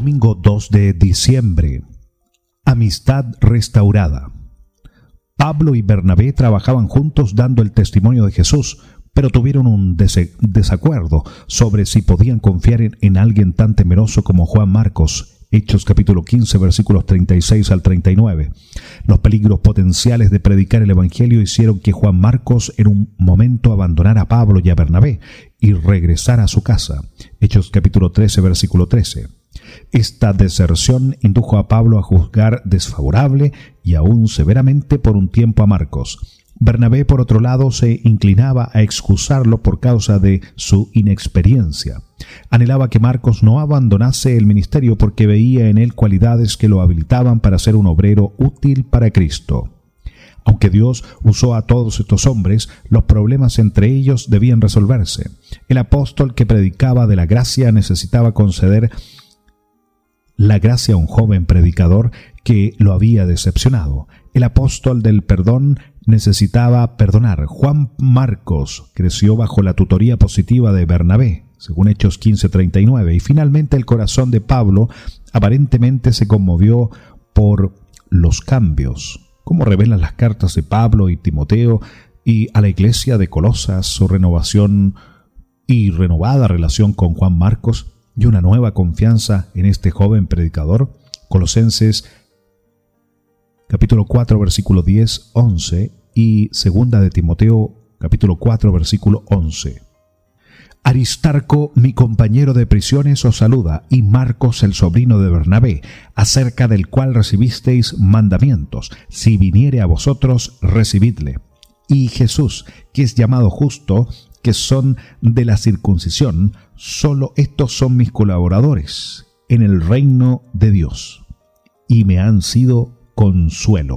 Domingo 2 de diciembre. Amistad restaurada. Pablo y Bernabé trabajaban juntos dando el testimonio de Jesús, pero tuvieron un desacuerdo sobre si podían confiar en alguien tan temeroso como Juan Marcos. Hechos capítulo 15, versículos 36 al 39. Los peligros potenciales de predicar el Evangelio hicieron que Juan Marcos en un momento abandonara a Pablo y a Bernabé y regresara a su casa. Hechos capítulo 13, versículo 13. Esta deserción indujo a Pablo a juzgar desfavorable y aún severamente por un tiempo a Marcos. Bernabé, por otro lado, se inclinaba a excusarlo por causa de su inexperiencia. Anhelaba que Marcos no abandonase el ministerio porque veía en él cualidades que lo habilitaban para ser un obrero útil para Cristo. Aunque Dios usó a todos estos hombres, los problemas entre ellos debían resolverse. El apóstol que predicaba de la gracia necesitaba conceder la gracia a un joven predicador que lo había decepcionado. El apóstol del perdón necesitaba perdonar. Juan Marcos creció bajo la tutoría positiva de Bernabé, según Hechos 15:39, y finalmente el corazón de Pablo aparentemente se conmovió por los cambios, como revelan las cartas de Pablo y Timoteo y a la iglesia de Colosas, su renovación y renovada relación con Juan Marcos y una nueva confianza en este joven predicador. Colosenses capítulo 4, versículo 10, 11 y segunda de Timoteo capítulo 4, versículo 11. Aristarco, mi compañero de prisiones, os saluda, y Marcos, el sobrino de Bernabé, acerca del cual recibisteis mandamientos. Si viniere a vosotros, recibidle. Y Jesús, que es llamado justo, que son de la circuncisión, solo estos son mis colaboradores en el reino de Dios, y me han sido consuelo.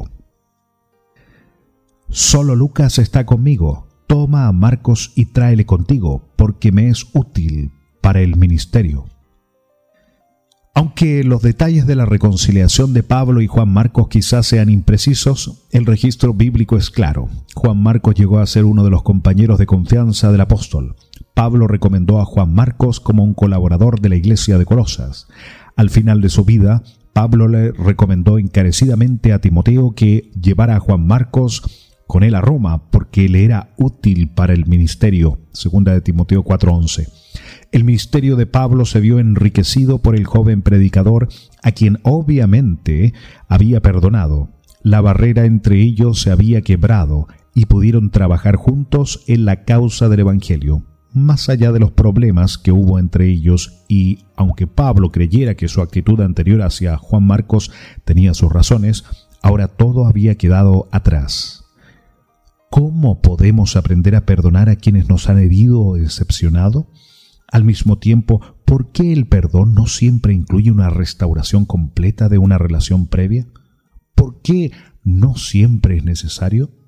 Solo Lucas está conmigo. Toma a Marcos y tráele contigo, porque me es útil para el ministerio. Aunque los detalles de la reconciliación de Pablo y Juan Marcos quizás sean imprecisos, el registro bíblico es claro. Juan Marcos llegó a ser uno de los compañeros de confianza del apóstol. Pablo recomendó a Juan Marcos como un colaborador de la iglesia de Colosas. Al final de su vida, Pablo le recomendó encarecidamente a Timoteo que llevara a Juan Marcos con él a Roma, porque le era útil para el ministerio. Segunda de Timoteo 4:11. El ministerio de Pablo se vio enriquecido por el joven predicador, a quien obviamente había perdonado. La barrera entre ellos se había quebrado y pudieron trabajar juntos en la causa del Evangelio, más allá de los problemas que hubo entre ellos. Y aunque Pablo creyera que su actitud anterior hacia Juan Marcos tenía sus razones, ahora todo había quedado atrás. ¿Cómo podemos aprender a perdonar a quienes nos han herido o decepcionado? Al mismo tiempo, ¿por qué el perdón no siempre incluye una restauración completa de una relación previa? ¿Por qué no siempre es necesario?